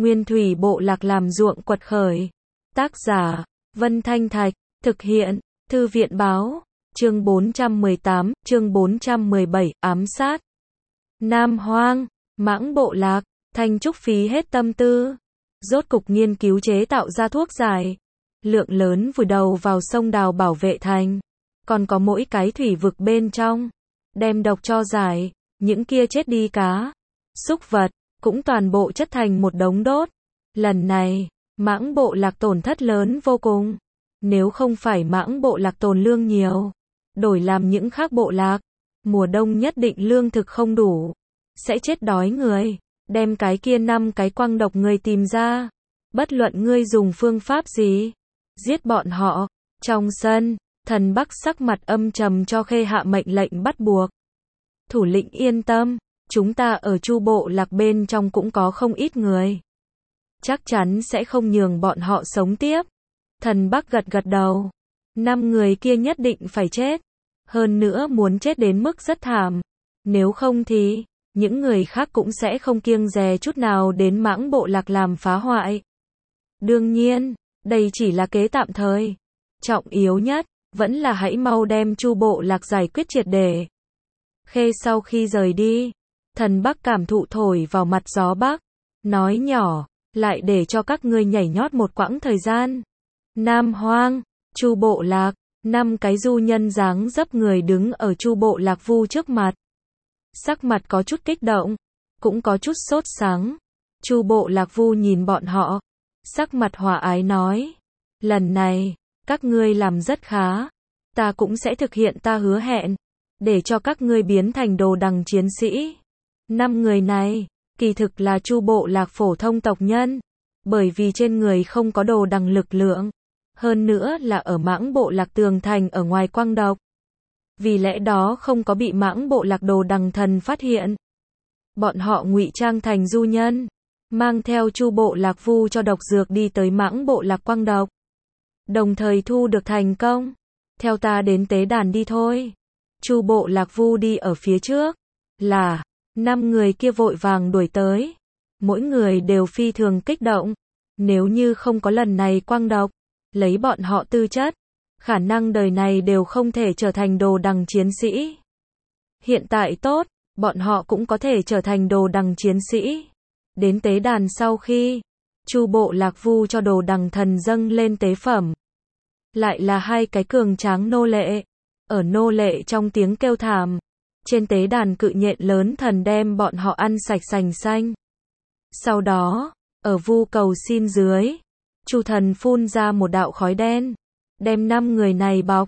Nguyên thủy bộ lạc làm ruộng quật khởi. Tác giả, Vân Thanh Thạch, thực hiện, Thư viện báo, chương 418, chương 417, ám sát. Nam Hoang, Mãng bộ lạc, Thanh Trúc phí hết tâm tư, rốt cục nghiên cứu chế tạo ra thuốc giải. Lượng lớn vùi đầu vào sông đào bảo vệ thành, còn có mỗi cái thủy vực bên trong, đem độc cho giải, những kia chết đi cá, súc vật, cũng toàn bộ chất thành một đống đốt. Lần này, Mãng bộ lạc tổn thất lớn vô cùng. Nếu không phải Mãng bộ lạc tồn lương nhiều, đổi làm những khác bộ lạc, mùa đông nhất định lương thực không đủ, sẽ chết đói người. Đem cái kia 5 cái quăng độc người tìm ra, bất luận ngươi dùng phương pháp gì, giết bọn họ. Trong sân, Thần Bắc sắc mặt âm trầm cho Khê hạ mệnh lệnh bắt buộc. Thủ lĩnh yên tâm, chúng ta ở Chu bộ lạc bên trong cũng có không ít người, chắc chắn sẽ không nhường bọn họ sống tiếp. Thần Bắc gật gật đầu. 5 người kia nhất định phải chết, hơn nữa muốn chết đến mức rất thảm, nếu không thì những người khác cũng sẽ không kiêng dè chút nào đến Mãng bộ lạc làm phá hoại. Đương nhiên, đây chỉ là kế tạm thời. Trọng yếu nhất, vẫn là hãy mau đem Chu bộ lạc giải quyết triệt để. Khê sau khi rời đi, Thần Bắc cảm thụ thổi vào mặt gió bắc, nói nhỏ, lại để cho các ngươi nhảy nhót một quãng thời gian. Nam Hoang, Chu bộ lạc, 5 cái du nhân dáng dấp người đứng ở Chu bộ lạc Vu trước mặt. Sắc mặt có chút kích động, cũng có chút sốt sắng. Chu bộ lạc Vu nhìn bọn họ, sắc mặt hòa ái nói, lần này, các ngươi làm rất khá, ta cũng sẽ thực hiện ta hứa hẹn, để cho các ngươi biến thành đồ đằng chiến sĩ. 5 người này, kỳ thực là Chu bộ lạc phổ thông tộc nhân, bởi vì trên người không có đồ đằng lực lượng, hơn nữa là ở Mãng bộ lạc tường thành ở ngoài quang độc. Vì lẽ đó không có bị Mãng bộ lạc đồ đằng thần phát hiện. Bọn họ ngụy trang thành du nhân, mang theo Chu bộ lạc Vu cho độc dược đi tới Mãng bộ lạc quang độc, đồng thời thu được thành công. Theo ta đến tế đàn đi thôi. Chu bộ lạc Vu đi ở phía trước, là 5 người kia vội vàng đuổi tới. Mỗi người đều phi thường kích động. Nếu như không có lần này quang độc, lấy bọn họ tư chất, khả năng đời này đều không thể trở thành đồ đằng chiến sĩ. Hiện tại tốt, bọn họ cũng có thể trở thành đồ đằng chiến sĩ. Đến tế đàn sau khi, Chu bộ lạc Vu cho đồ đằng thần dâng lên tế phẩm. Lại là 2 cái cường tráng nô lệ. Ở nô lệ trong tiếng kêu thảm, trên tế đàn cự nhện lớn thần đem bọn họ ăn sạch sành xanh. Sau đó, ở Vu cầu xin dưới, Chu thần phun ra một đạo khói đen, đem 5 người này bọc.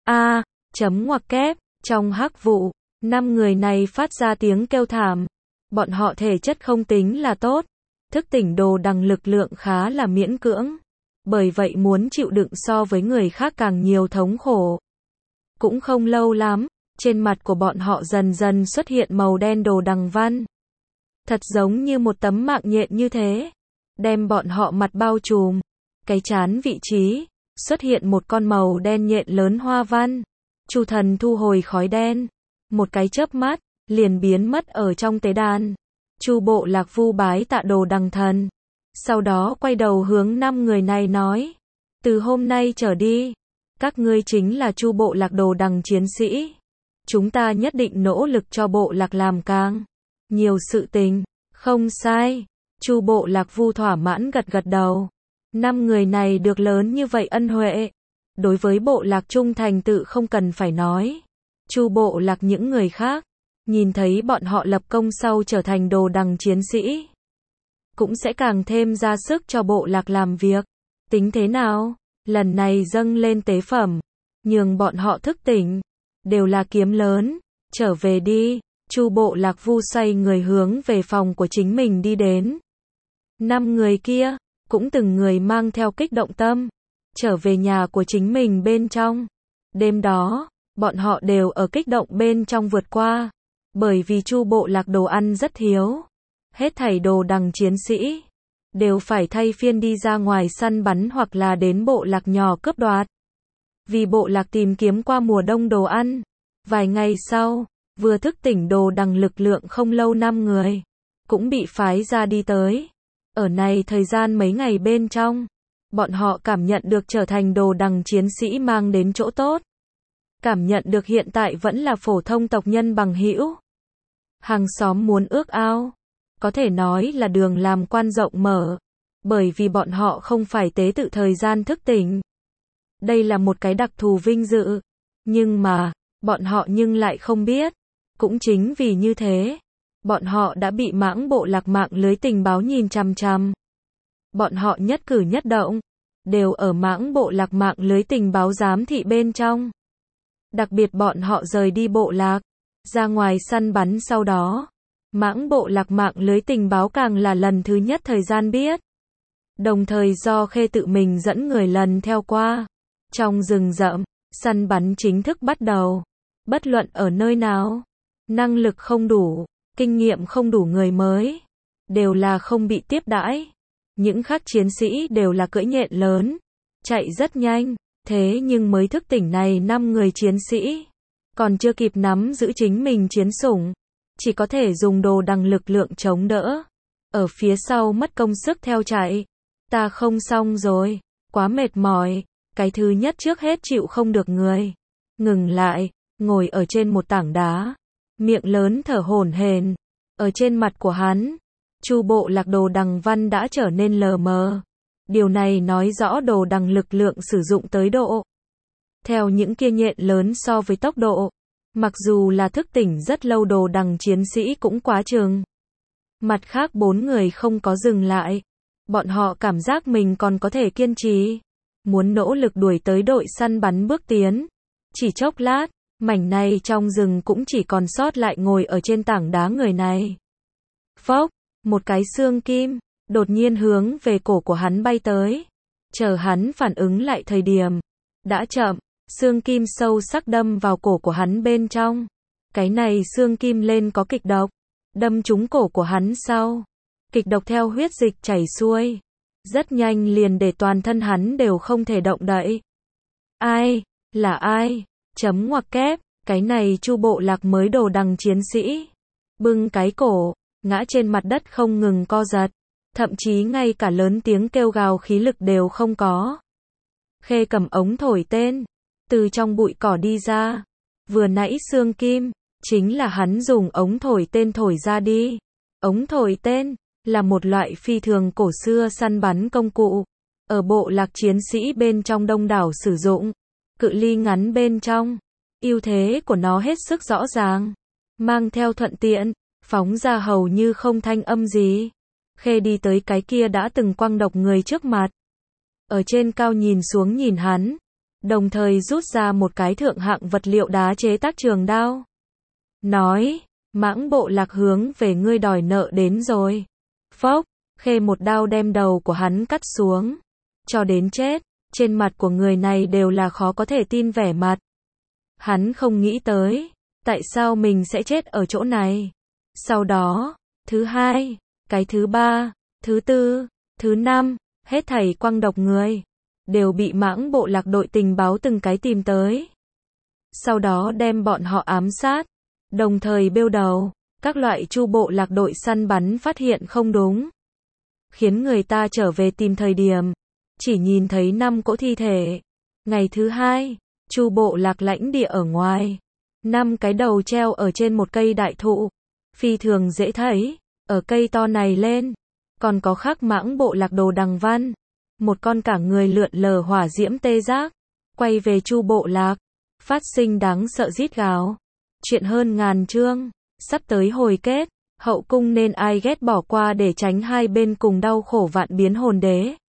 Chấm ngoặc kép, trong hắc vụ, 5 người này phát ra tiếng kêu thảm. Bọn họ thể chất không tính là tốt, thức tỉnh đồ đằng lực lượng khá là miễn cưỡng, bởi vậy muốn chịu đựng so với người khác càng nhiều thống khổ. Cũng không lâu lắm, trên mặt của bọn họ dần dần xuất hiện màu đen đồ đằng văn. Thật giống như một tấm mạng nhện như thế, đem bọn họ mặt bao trùm. Cái trán vị trí, xuất hiện một con màu đen nhện lớn hoa văn. Chu thần thu hồi khói đen, một cái chớp mắt, liền biến mất ở trong tế đàn. Chu bộ lạc Vu bái tạ đồ đằng thần, sau đó quay đầu hướng 5 người này nói, từ hôm nay trở đi, các ngươi chính là Chu bộ lạc đồ đằng chiến sĩ. Chúng ta nhất định nỗ lực cho bộ lạc làm càng nhiều sự tình. Không sai. Chu bộ lạc Vu thỏa mãn gật gật đầu. 5 người này được lớn như vậy ân huệ, đối với bộ lạc trung thành tự không cần phải nói. Chu bộ lạc những người khác, nhìn thấy bọn họ lập công sau trở thành đồ đằng chiến sĩ, cũng sẽ càng thêm ra sức cho bộ lạc làm việc. Tính thế nào? Lần này dâng lên tế phẩm, nhường bọn họ thức tỉnh, đều là kiếm lớn. Trở về đi. Chu bộ lạc Vu xoay người hướng về phòng của chính mình đi đến. 5 người kia, cũng từng người mang theo kích động tâm, trở về nhà của chính mình bên trong. Đêm đó, bọn họ đều ở kích động bên trong vượt qua, bởi vì Chu bộ lạc đồ ăn rất thiếu. Hết thảy đồ đằng chiến sĩ, đều phải thay phiên đi ra ngoài săn bắn hoặc là đến bộ lạc nhỏ cướp đoạt. Vì bộ lạc tìm kiếm qua mùa đông đồ ăn. Vài ngày sau, vừa thức tỉnh đồ đằng lực lượng không lâu 5 người, cũng bị phái ra đi tới. Ở này thời gian mấy ngày bên trong, bọn họ cảm nhận được trở thành đồ đằng chiến sĩ mang đến chỗ tốt. Cảm nhận được hiện tại vẫn là phổ thông tộc nhân bằng hữu. Hàng xóm muốn ước ao. Có thể nói là đường làm quan rộng mở. Bởi vì bọn họ không phải tế tự thời gian thức tỉnh. Đây là một cái đặc thù vinh dự. Nhưng mà, bọn họ nhưng lại không biết. Cũng chính vì như thế, bọn họ đã bị mãng bộ lạc mạng lưới tình báo nhìn chằm chằm. Bọn họ nhất cử nhất động, đều ở mãng bộ lạc mạng lưới tình báo giám thị bên trong. Đặc biệt bọn họ rời đi bộ lạc, ra ngoài săn bắn sau đó. Mãng bộ lạc mạng lưới tình báo càng là lần thứ nhất thời gian biết. Đồng thời do Khê tự mình dẫn người lần theo qua. Trong rừng rậm, săn bắn chính thức bắt đầu. Bất luận ở nơi nào, năng lực không đủ, kinh nghiệm không đủ người mới, đều là không bị tiếp đãi. Những khác chiến sĩ đều là cưỡi nhện lớn, chạy rất nhanh, thế nhưng mới thức tỉnh này 5 người chiến sĩ, còn chưa kịp nắm giữ chính mình chiến sủng, chỉ có thể dùng đồ đằng lực lượng chống đỡ. Ở phía sau mất công sức theo chạy, ta không xong rồi, quá mệt mỏi, cái thứ nhất trước hết chịu không được người. Ngừng lại, ngồi ở trên một tảng đá, miệng lớn thở hổn hển. Ở trên mặt của hắn, Chu bộ lạc đồ đằng văn đã trở nên lờ mờ. Điều này nói rõ đồ đằng lực lượng sử dụng tới độ. Theo những kia nhện lớn so với tốc độ, mặc dù là thức tỉnh rất lâu đồ đằng chiến sĩ cũng quá chừng. Mặt khác 4 người không có dừng lại. Bọn họ cảm giác mình còn có thể kiên trì. Muốn nỗ lực đuổi tới đội săn bắn bước tiến. Chỉ chốc lát, mảnh này trong rừng cũng chỉ còn sót lại ngồi ở trên tảng đá người này. Phốc, một cái xương kim, đột nhiên hướng về cổ của hắn bay tới. Chờ hắn phản ứng lại thời điểm, đã chậm, xương kim sâu sắc đâm vào cổ của hắn bên trong. Cái này xương kim lên có kịch độc, đâm trúng cổ của hắn sau. Kịch độc theo huyết dịch chảy xuôi. Rất nhanh liền để toàn thân hắn đều không thể động đậy. Ai? Là ai? Chấm ngoặc kép, cái này Chu bộ lạc mới đồ đằng chiến sĩ. Bưng cái cổ, ngã trên mặt đất không ngừng co giật. Thậm chí ngay cả lớn tiếng kêu gào khí lực đều không có. Khê cầm ống thổi tên, từ trong bụi cỏ đi ra. Vừa nãy xương kim, chính là hắn dùng ống thổi tên thổi ra đi. Ống thổi tên, là một loại phi thường cổ xưa săn bắn công cụ. Ở bộ lạc chiến sĩ bên trong đông đảo sử dụng. Cự ly ngắn bên trong, ưu thế của nó hết sức rõ ràng. Mang theo thuận tiện, phóng ra hầu như không thanh âm gì. Khê đi tới cái kia đã từng quăng độc người trước mặt. Ở trên cao nhìn xuống nhìn hắn. Đồng thời rút ra một cái thượng hạng vật liệu đá chế tác trường đao. Nói, mãng bộ lạc hướng về ngươi đòi nợ đến rồi. Phốc, Khê một đao đem đầu của hắn cắt xuống. Cho đến chết, trên mặt của người này đều là khó có thể tin vẻ mặt. Hắn không nghĩ tới, tại sao mình sẽ chết ở chỗ này. Sau đó, thứ hai, cái thứ ba, thứ tư, thứ năm, hết thảy quăng độc người, đều bị mãng bộ lạc đội tình báo từng cái tìm tới. Sau đó đem bọn họ ám sát, đồng thời bêu đầu, các loại Chu bộ lạc đội săn bắn phát hiện không đúng. Khiến người ta trở về tìm thời điểm, chỉ nhìn thấy 5 cỗ thi thể. Ngày thứ hai, Chu bộ lạc lãnh địa ở ngoài, 5 cái đầu treo ở trên một cây đại thụ, phi thường dễ thấy. Ở cây to này lên, còn có khắc mãng bộ lạc đồ đằng văn, một con cả người lượn lờ hỏa diễm tê giác, quay về Chu bộ lạc, phát sinh đáng sợ rít gào. Chuyện hơn ngàn chương, sắp tới hồi kết, hậu cung nên ai ghét bỏ qua để tránh hai bên cùng đau khổ vạn biến hồn đế.